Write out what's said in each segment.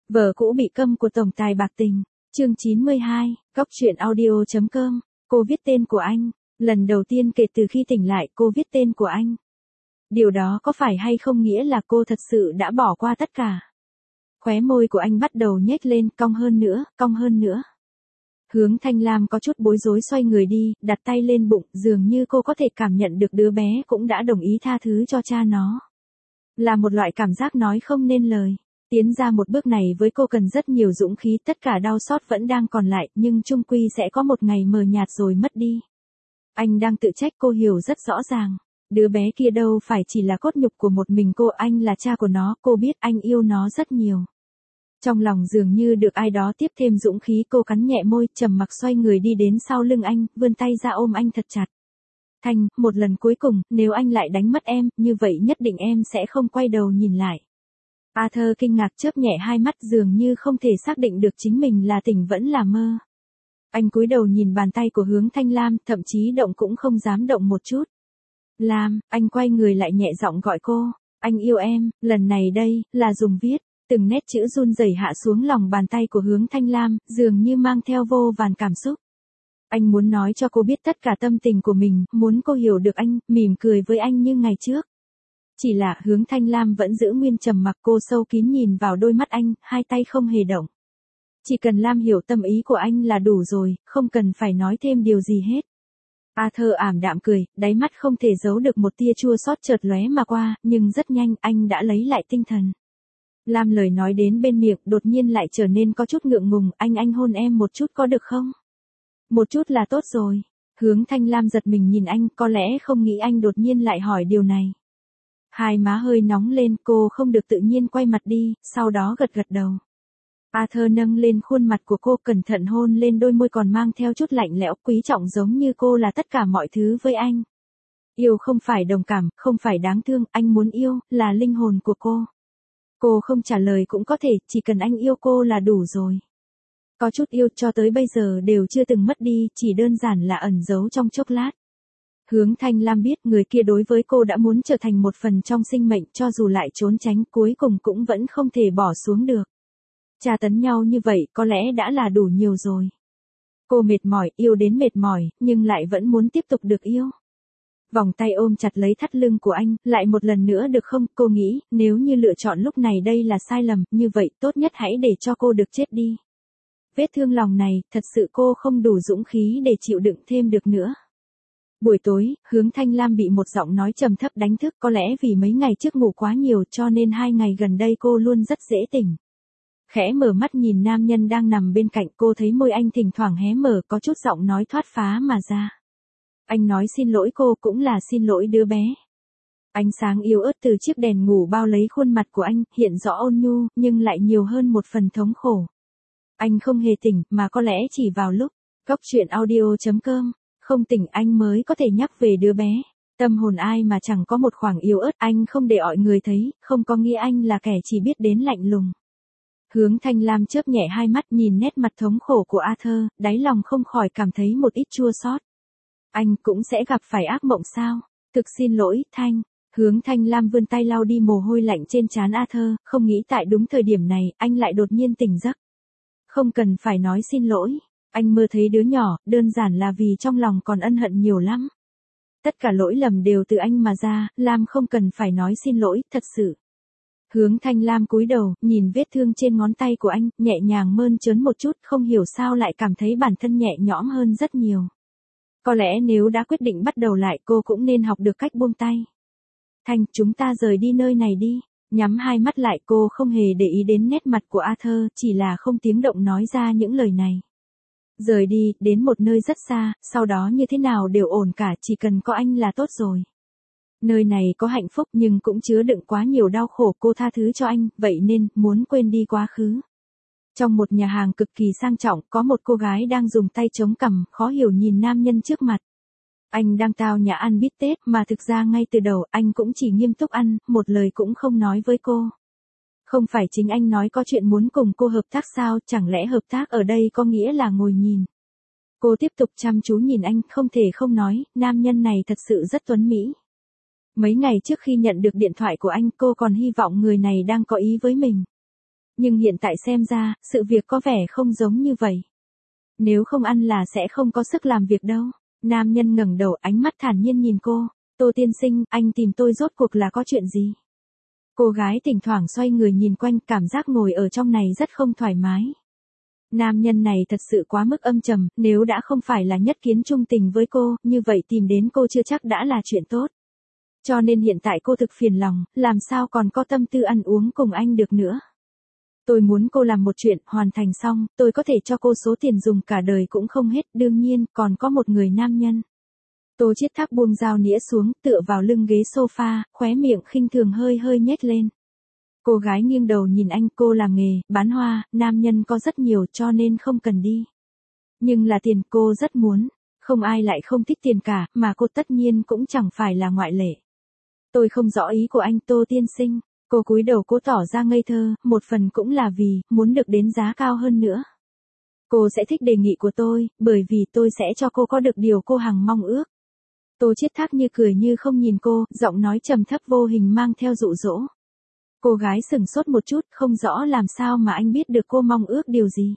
Vợ cũ bị câm của tổng tài bạc tình. Chương 92, Góc truyện audio.com. Cô viết tên của anh. Lần đầu tiên kể từ khi tỉnh lại cô viết tên của anh. Điều đó có phải hay không nghĩa là cô thật sự đã bỏ qua tất cả? Khóe môi của anh bắt đầu nhếch lên, cong hơn nữa, cong hơn nữa. Hướng Thanh Lam có chút bối rối xoay người đi, đặt tay lên bụng, dường như cô có thể cảm nhận được đứa bé cũng đã đồng ý tha thứ cho cha nó. Là một loại cảm giác nói không nên lời. Tiến ra một bước này với cô cần rất nhiều dũng khí, tất cả đau xót vẫn đang còn lại, nhưng chung quy sẽ có một ngày mờ nhạt rồi mất đi. Anh đang tự trách cô hiểu rất rõ ràng. Đứa bé kia đâu phải chỉ là cốt nhục của một mình cô, anh là cha của nó, cô biết anh yêu nó rất nhiều. Trong lòng dường như được ai đó tiếp thêm dũng khí, cô cắn nhẹ môi, trầm mặc xoay người đi đến sau lưng anh, vươn tay ra ôm anh thật chặt. Thanh, một lần cuối cùng, nếu anh lại đánh mất em, như vậy nhất định em sẽ không quay đầu nhìn lại. Arthur kinh ngạc chớp nhẹ hai mắt, dường như không thể xác định được chính mình là tỉnh vẫn là mơ. Anh cúi đầu nhìn bàn tay của Hướng Thanh Lam, thậm chí động cũng không dám động một chút. Lam, anh quay người lại nhẹ giọng gọi cô. Anh yêu em, lần này đây, là dùng viết. Từng nét chữ run rẩy hạ xuống lòng bàn tay của Hướng Thanh Lam, dường như mang theo vô vàn cảm xúc. Anh muốn nói cho cô biết tất cả tâm tình của mình, muốn cô hiểu được anh, mỉm cười với anh như ngày trước. Chỉ là Hướng Thanh Lam vẫn giữ nguyên trầm mặc, cô sâu kín nhìn vào đôi mắt anh, hai tay không hề động. Chỉ cần Lam hiểu tâm ý của anh là đủ rồi, không cần phải nói thêm điều gì hết. Arthur ảm đạm cười, đáy mắt không thể giấu được một tia chua xót chợt lóe mà qua, nhưng rất nhanh anh đã lấy lại tinh thần. Lam lời nói đến bên miệng đột nhiên lại trở nên có chút ngượng ngùng, anh hôn em một chút có được không? Một chút là tốt rồi. Hướng Thanh Lam giật mình nhìn anh, có lẽ không nghĩ anh đột nhiên lại hỏi điều này. Hai má hơi nóng lên, cô không được tự nhiên quay mặt đi, sau đó gật gật đầu. Arthur nâng lên khuôn mặt của cô, cẩn thận hôn lên đôi môi còn mang theo chút lạnh lẽo, quý trọng giống như cô là tất cả mọi thứ với anh. Yêu không phải đồng cảm, không phải đáng thương, anh muốn yêu, là linh hồn của cô. Cô không trả lời cũng có thể, chỉ cần anh yêu cô là đủ rồi. Có chút yêu cho tới bây giờ đều chưa từng mất đi, chỉ đơn giản là ẩn giấu trong chốc lát. Hướng Thanh Lam biết người kia đối với cô đã muốn trở thành một phần trong sinh mệnh, cho dù lại trốn tránh cuối cùng cũng vẫn không thể bỏ xuống được. Tra tấn nhau như vậy có lẽ đã là đủ nhiều rồi. Cô mệt mỏi, yêu đến mệt mỏi, nhưng lại vẫn muốn tiếp tục được yêu. Vòng tay ôm chặt lấy thắt lưng của anh, lại một lần nữa được không? Cô nghĩ, nếu như lựa chọn lúc này đây là sai lầm, như vậy tốt nhất hãy để cho cô được chết đi. Vết thương lòng này, thật sự cô không đủ dũng khí để chịu đựng thêm được nữa. Buổi tối, Hướng Thanh Lam bị một giọng nói trầm thấp đánh thức, có lẽ vì mấy ngày trước ngủ quá nhiều cho nên 2 ngày gần đây cô luôn rất dễ tỉnh. Khẽ mở mắt nhìn nam nhân đang nằm bên cạnh, cô thấy môi anh thỉnh thoảng hé mở, có chút giọng nói thoát phá mà ra. Anh nói xin lỗi cô, cũng là xin lỗi đứa bé. Ánh sáng yếu ớt từ chiếc đèn ngủ bao lấy khuôn mặt của anh, hiện rõ ôn nhu, nhưng lại nhiều hơn một phần thống khổ. Anh không hề tỉnh, mà có lẽ chỉ vào lúc Góc truyện audio.com, không tỉnh anh mới có thể nhắc về đứa bé. Tâm hồn ai mà chẳng có một khoảng yếu ớt, anh không để mọi người thấy, không có nghĩa anh là kẻ chỉ biết đến lạnh lùng. Hướng Thanh Lam chớp nhẹ hai mắt nhìn nét mặt thống khổ của Arthur, đáy lòng không khỏi cảm thấy một ít chua xót. Anh cũng sẽ gặp phải ác mộng sao? Thực xin lỗi, Thanh. Hướng Thanh Lam vươn tay lau đi mồ hôi lạnh trên trán Arthur, không nghĩ tại đúng thời điểm này, anh lại đột nhiên tỉnh giấc. Không cần phải nói xin lỗi. Anh mơ thấy đứa nhỏ, đơn giản là vì trong lòng còn ân hận nhiều lắm. Tất cả lỗi lầm đều từ anh mà ra, Lam không cần phải nói xin lỗi, thật sự. Hướng Thanh Lam cúi đầu, nhìn vết thương trên ngón tay của anh, nhẹ nhàng mơn trớn một chút, không hiểu sao lại cảm thấy bản thân nhẹ nhõm hơn rất nhiều. Có lẽ nếu đã quyết định bắt đầu lại cô cũng nên học được cách buông tay. Thanh, chúng ta rời đi nơi này đi. Nhắm hai mắt lại, cô không hề để ý đến nét mặt của Arthur, chỉ là không tiếng động nói ra những lời này. Rời đi, đến một nơi rất xa, sau đó như thế nào đều ổn cả, chỉ cần có anh là tốt rồi. Nơi này có hạnh phúc nhưng cũng chứa đựng quá nhiều đau khổ, cô tha thứ cho anh, vậy nên, muốn quên đi quá khứ. Trong một nhà hàng cực kỳ sang trọng, có một cô gái đang dùng tay chống cằm, khó hiểu nhìn nam nhân trước mặt. Anh đang tao nhã ăn bít tết, mà thực ra ngay từ đầu, anh cũng chỉ nghiêm túc ăn, một lời cũng không nói với cô. Không phải chính anh nói có chuyện muốn cùng cô hợp tác sao, chẳng lẽ hợp tác ở đây có nghĩa là ngồi nhìn. Cô tiếp tục chăm chú nhìn anh, không thể không nói, nam nhân này thật sự rất tuấn mỹ. Mấy ngày trước khi nhận được điện thoại của anh, cô còn hy vọng người này đang có ý với mình. Nhưng hiện tại xem ra, sự việc có vẻ không giống như vậy. Nếu không ăn là sẽ không có sức làm việc đâu. Nam nhân ngẩng đầu, ánh mắt thản nhiên nhìn cô. Tô tiên sinh, anh tìm tôi rốt cuộc là có chuyện gì? Cô gái thỉnh thoảng xoay người nhìn quanh, cảm giác ngồi ở trong này rất không thoải mái. Nam nhân này thật sự quá mức âm trầm, nếu đã không phải là nhất kiến trung tình với cô, như vậy tìm đến cô chưa chắc đã là chuyện tốt. Cho nên hiện tại cô thực phiền lòng, làm sao còn có tâm tư ăn uống cùng anh được nữa. Tôi muốn cô làm một chuyện, hoàn thành xong, tôi có thể cho cô số tiền dùng cả đời cũng không hết, đương nhiên, còn có một người nam nhân. Tô Chiết Thác buông dao nĩa xuống, tựa vào lưng ghế sofa, khóe miệng khinh thường hơi hơi nhếch lên. Cô gái nghiêng đầu nhìn anh, cô làm nghề, bán hoa, nam nhân có rất nhiều cho nên không cần đi. Nhưng là tiền cô rất muốn, không ai lại không thích tiền cả, mà cô tất nhiên cũng chẳng phải là ngoại lệ. Tôi không rõ ý của anh Tô tiên sinh, cô cúi đầu cố tỏ ra ngây thơ, một phần cũng là vì, muốn được đến giá cao hơn nữa. Cô sẽ thích đề nghị của tôi, bởi vì tôi sẽ cho cô có được điều cô hằng mong ước. Tô Chiết Thác như cười như không nhìn cô, giọng nói trầm thấp vô hình mang theo dụ dỗ. Cô gái sửng sốt một chút, không rõ làm sao mà anh biết được cô mong ước điều gì.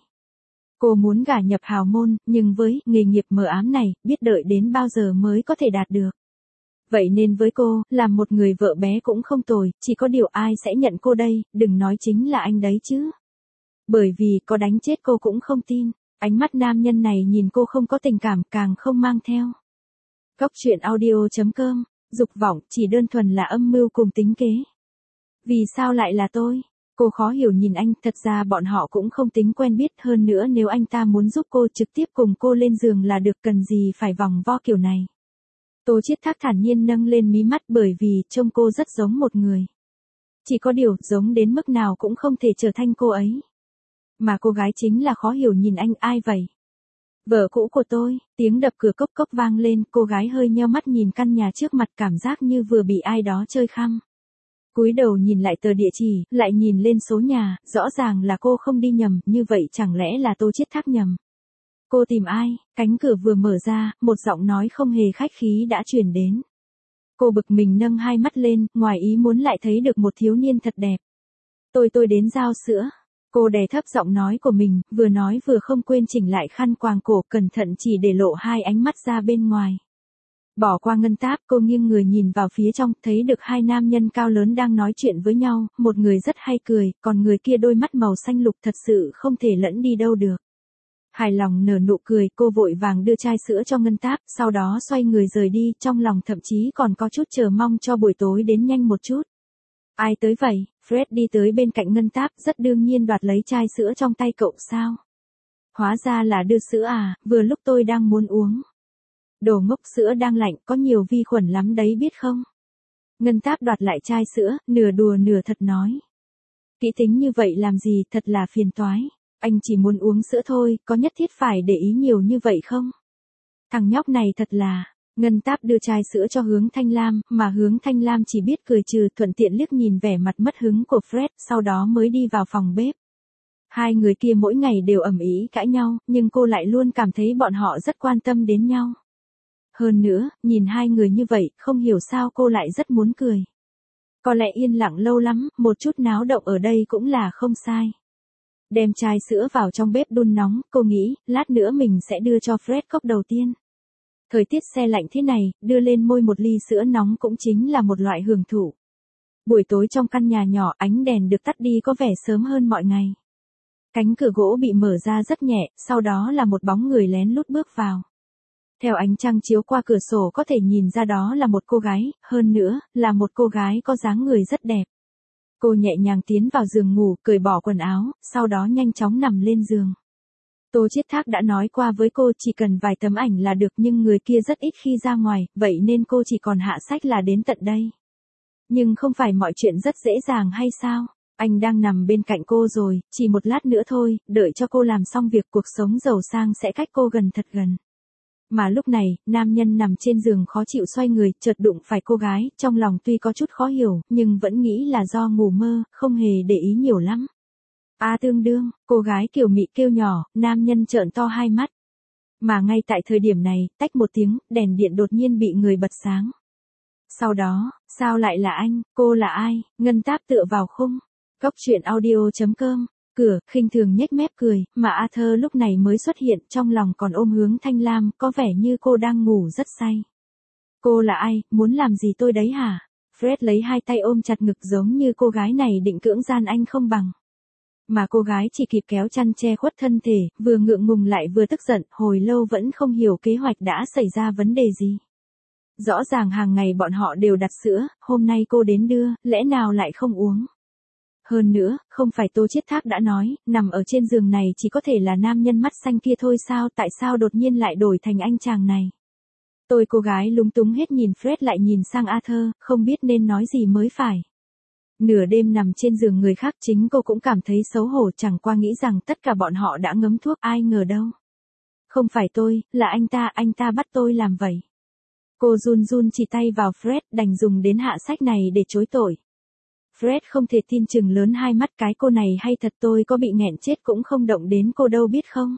Cô muốn gả nhập hào môn, nhưng với nghề nghiệp mờ ám này, biết đợi đến bao giờ mới có thể đạt được. Vậy nên với cô, làm một người vợ bé cũng không tồi, chỉ có điều ai sẽ nhận cô đây, đừng nói chính là anh đấy chứ. Bởi vì có đánh chết cô cũng không tin, ánh mắt nam nhân này nhìn cô không có tình cảm, càng không mang theo. Cóc truyện audio.com, dục vọng chỉ đơn thuần là âm mưu cùng tính kế. Vì sao lại là tôi? Cô khó hiểu nhìn anh, thật ra bọn họ cũng không tính quen biết, hơn nữa nếu anh ta muốn giúp cô trực tiếp cùng cô lên giường là được, cần gì phải vòng vo kiểu này. Tô Chiết Thác thản nhiên nâng lên mí mắt, bởi vì trông cô rất giống một người. Chỉ có điều, giống đến mức nào cũng không thể trở thành cô ấy. Mà cô gái chính là khó hiểu nhìn anh, ai vậy? Vợ cũ của tôi, tiếng đập cửa cốc cốc vang lên, cô gái hơi nheo mắt nhìn căn nhà trước mặt, cảm giác như vừa bị ai đó chơi khăm. Cúi đầu nhìn lại tờ địa chỉ, lại nhìn lên số nhà, rõ ràng là cô không đi nhầm, như vậy chẳng lẽ là Tô Chiết Thác nhầm. Cô tìm ai? Cánh cửa vừa mở ra, một giọng nói không hề khách khí đã truyền đến. Cô bực mình nâng hai mắt lên, ngoài ý muốn lại thấy được một thiếu niên thật đẹp. Tôi đến giao sữa. Cô đè thấp giọng nói của mình, vừa nói vừa không quên chỉnh lại khăn quàng cổ, cẩn thận chỉ để lộ hai ánh mắt ra bên ngoài. Bỏ qua ngân táp, cô nghiêng người nhìn vào phía trong, thấy được hai nam nhân cao lớn đang nói chuyện với nhau, một người rất hay cười, còn người kia đôi mắt màu xanh lục thật sự không thể lẫn đi đâu được. Hài lòng nở nụ cười, cô vội vàng đưa chai sữa cho ngân táp, sau đó xoay người rời đi, trong lòng thậm chí còn có chút chờ mong cho buổi tối đến nhanh một chút. Ai tới vậy? Fred đi tới bên cạnh ngân táp, rất đương nhiên đoạt lấy chai sữa trong tay cậu sao? Hóa ra là đưa sữa à, vừa lúc tôi đang muốn uống. Đồ ngốc, sữa đang lạnh, có nhiều vi khuẩn lắm đấy biết không? Ngân táp đoạt lại chai sữa, nửa đùa nửa thật nói. Kỹ tính như vậy làm gì, thật là phiền toái. Anh chỉ muốn uống sữa thôi, có nhất thiết phải để ý nhiều như vậy không? Thằng nhóc này thật là... Ngân táp đưa chai sữa cho Hướng Thanh Lam, mà Hướng Thanh Lam chỉ biết cười trừ, thuận tiện liếc nhìn vẻ mặt mất hứng của Fred, sau đó mới đi vào phòng bếp. Hai người kia mỗi ngày đều ầm ĩ cãi nhau, nhưng cô lại luôn cảm thấy bọn họ rất quan tâm đến nhau. Hơn nữa, nhìn hai người như vậy, không hiểu sao cô lại rất muốn cười. Có lẽ yên lặng lâu lắm, một chút náo động ở đây cũng là không sai. Đem chai sữa vào trong bếp đun nóng, cô nghĩ, lát nữa mình sẽ đưa cho Fred cốc đầu tiên. Thời tiết se lạnh thế này, đưa lên môi một ly sữa nóng cũng chính là một loại hưởng thụ. Buổi tối trong căn nhà nhỏ, ánh đèn được tắt đi có vẻ sớm hơn mọi ngày. Cánh cửa gỗ bị mở ra rất nhẹ, sau đó là một bóng người lén lút bước vào. Theo ánh trăng chiếu qua cửa sổ có thể nhìn ra đó là một cô gái, hơn nữa, là một cô gái có dáng người rất đẹp. Cô nhẹ nhàng tiến vào giường ngủ, cởi bỏ quần áo, sau đó nhanh chóng nằm lên giường. Tô Chiết Thác đã nói qua với cô chỉ cần vài tấm ảnh là được, nhưng người kia rất ít khi ra ngoài, vậy nên cô chỉ còn hạ sách là đến tận đây. Nhưng không phải mọi chuyện rất dễ dàng hay sao? Anh đang nằm bên cạnh cô rồi, chỉ một lát nữa thôi, đợi cho cô làm xong việc cuộc sống giàu sang sẽ cách cô gần thật gần. Mà lúc này, nam nhân nằm trên giường khó chịu xoay người, chợt đụng phải cô gái, trong lòng tuy có chút khó hiểu, nhưng vẫn nghĩ là do ngủ mơ, không hề để ý nhiều lắm. Tương đương, cô gái kiều mị kêu nhỏ, nam nhân trợn to hai mắt. Mà ngay tại thời điểm này, tách một tiếng, đèn điện đột nhiên bị người bật sáng. Sau đó, sao lại là anh, cô là ai? Ngân táp tựa vào khung. Cóc truyện audio.com cửa, khinh thường nhếch mép cười, mà Arthur lúc này mới xuất hiện, trong lòng còn ôm hướng Thanh Lam, có vẻ như cô đang ngủ rất say. Cô là ai, muốn làm gì tôi đấy hả? Fred lấy hai tay ôm chặt ngực giống như cô gái này định cưỡng gian anh không bằng. Mà cô gái chỉ kịp kéo chăn che khuất thân thể, vừa ngượng ngùng lại vừa tức giận, hồi lâu vẫn không hiểu kế hoạch đã xảy ra vấn đề gì. Rõ ràng hàng ngày bọn họ đều đặt sữa, hôm nay cô đến đưa, lẽ nào lại không uống? Hơn nữa, không phải Tô Chiết Thác đã nói, nằm ở trên giường này chỉ có thể là nam nhân mắt xanh kia thôi sao, tại sao đột nhiên lại đổi thành anh chàng này? Cô gái lúng túng hết nhìn Fred lại nhìn sang Arthur, không biết nên nói gì mới phải. Nửa đêm nằm trên giường người khác chính cô cũng cảm thấy xấu hổ, chẳng qua nghĩ rằng tất cả bọn họ đã ngấm thuốc, ai ngờ đâu. Không phải tôi, là anh ta bắt tôi làm vậy. Cô run run chỉ tay vào Fred, đành dùng đến hạ sách này để chối tội. Fred không thể tin, chừng lớn hai mắt, cái cô này hay thật, tôi có bị nghẹn chết cũng không động đến cô đâu biết không.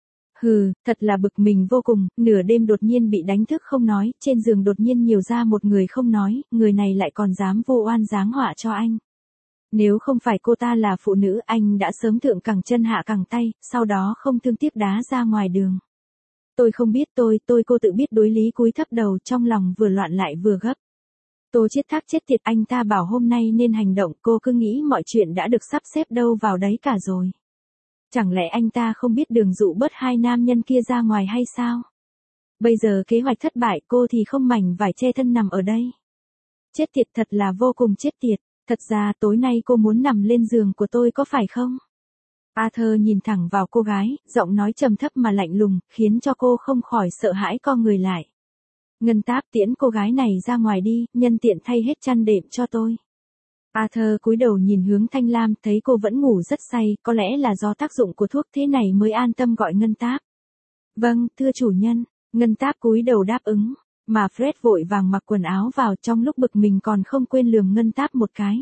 Hừ, thật là bực mình vô cùng, nửa đêm đột nhiên bị đánh thức không nói, trên giường đột nhiên nhiều ra một người không nói, người này lại còn dám vô oan giáng họa cho anh. Nếu không phải cô ta là phụ nữ, anh đã sớm thượng cẳng chân hạ cẳng tay, sau đó không thương tiếc đá ra ngoài đường. Tôi không biết, cô tự biết đối lý, cúi thấp đầu, trong lòng vừa loạn lại vừa gấp. Tô Chiết Thác chết tiệt, anh ta bảo hôm nay nên hành động, cô cứ nghĩ mọi chuyện đã được sắp xếp đâu vào đấy cả rồi. Chẳng lẽ anh ta không biết đường dụ bớt hai nam nhân kia ra ngoài hay sao? Bây giờ kế hoạch thất bại, cô thì không mảnh vải che thân nằm ở đây. Chết tiệt, thật là vô cùng chết tiệt, thật ra tối nay cô muốn nằm lên giường của tôi có phải không? Arthur nhìn thẳng vào cô gái, giọng nói trầm thấp mà lạnh lùng, khiến cho cô không khỏi sợ hãi co người lại. Ngân Táp, tiễn cô gái này ra ngoài đi, nhân tiện thay hết chăn đệm cho tôi. Arthur cúi đầu nhìn hướng Thanh Lam, thấy cô vẫn ngủ rất say, có lẽ là do tác dụng của thuốc thế này mới an tâm gọi Ngân Táp. Vâng, thưa chủ nhân, Ngân Táp cúi đầu đáp ứng, mà Fred vội vàng mặc quần áo vào, trong lúc bực mình còn không quên lườm Ngân Táp một cái.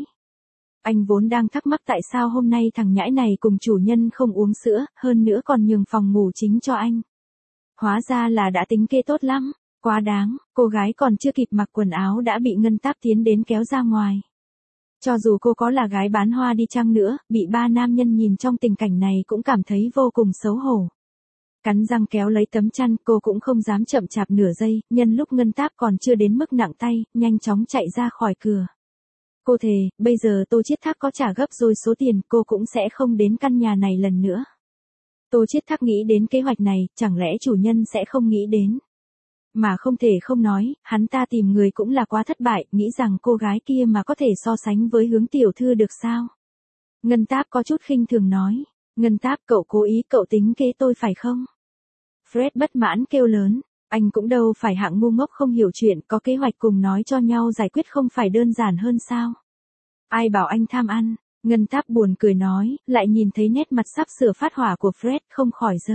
Anh vốn đang thắc mắc tại sao hôm nay thằng nhãi này cùng chủ nhân không uống sữa, hơn nữa còn nhường phòng ngủ chính cho anh. Hóa ra là đã tính kê tốt lắm, quá đáng, cô gái còn chưa kịp mặc quần áo đã bị Ngân Táp tiến đến kéo ra ngoài. Cho dù cô có là gái bán hoa đi chăng nữa, bị ba nam nhân nhìn trong tình cảnh này cũng cảm thấy vô cùng xấu hổ. Cắn răng kéo lấy tấm chăn, cô cũng không dám chậm chạp nửa giây, nhân lúc Ngân Táp còn chưa đến mức nặng tay, nhanh chóng chạy ra khỏi cửa. Cô thề, bây giờ Tô Chiết Thác có trả gấp rồi số tiền, cô cũng sẽ không đến căn nhà này lần nữa. Tô Chiết Thác nghĩ đến kế hoạch này, chẳng lẽ chủ nhân sẽ không nghĩ đến. Mà không thể không nói, hắn ta tìm người cũng là quá thất bại, nghĩ rằng cô gái kia mà có thể so sánh với Hướng tiểu thư được sao. Ngân Táp có chút khinh thường nói, Ngân Táp, cậu cố ý, cậu tính kế tôi phải không? Fred bất mãn kêu lớn, anh cũng đâu phải hạng ngu ngốc không hiểu chuyện, có kế hoạch cùng nói cho nhau giải quyết không phải đơn giản hơn sao? Ai bảo anh tham ăn? Ngân Táp buồn cười nói, lại nhìn thấy nét mặt sắp sửa phát hỏa của Fred, không khỏi dơ.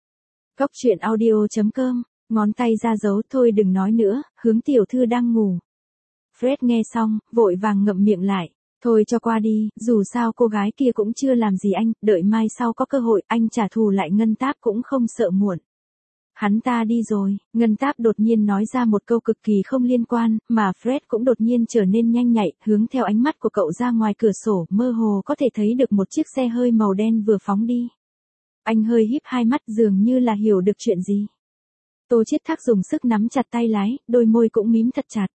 Cóc truyện audio.com, ngón tay ra dấu, thôi đừng nói nữa, Hướng tiểu thư đang ngủ. Fred nghe xong, vội vàng ngậm miệng lại, thôi cho qua đi, dù sao cô gái kia cũng chưa làm gì anh, đợi mai sau có cơ hội, anh trả thù lại. Ngân Táp cũng không sợ muộn. Hắn ta đi rồi, Ngân Táp đột nhiên nói ra một câu cực kỳ không liên quan, mà Fred cũng đột nhiên trở nên nhanh nhạy, hướng theo ánh mắt của cậu ra ngoài cửa sổ, mơ hồ có thể thấy được một chiếc xe hơi màu đen vừa phóng đi. Anh hơi híp hai mắt, dường như là hiểu được chuyện gì. Tô Chiết Thác dùng sức nắm chặt tay lái, đôi môi cũng mím thật chặt.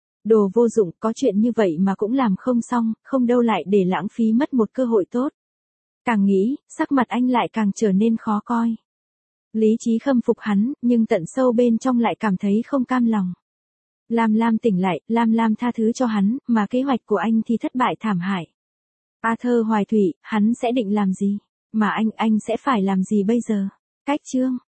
Đồ vô dụng, có chuyện như vậy mà cũng làm không xong, không đâu lại để lãng phí mất một cơ hội tốt. Càng nghĩ, sắc mặt anh lại càng trở nên khó coi. Lý trí khâm phục hắn, nhưng tận sâu bên trong lại cảm thấy không cam lòng. Lam Lam tỉnh lại, Lam Lam tha thứ cho hắn, mà kế hoạch của anh thì thất bại thảm hại. Arthur Hoài Thủy, hắn sẽ định làm gì? Mà anh sẽ phải làm gì bây giờ? Cách chương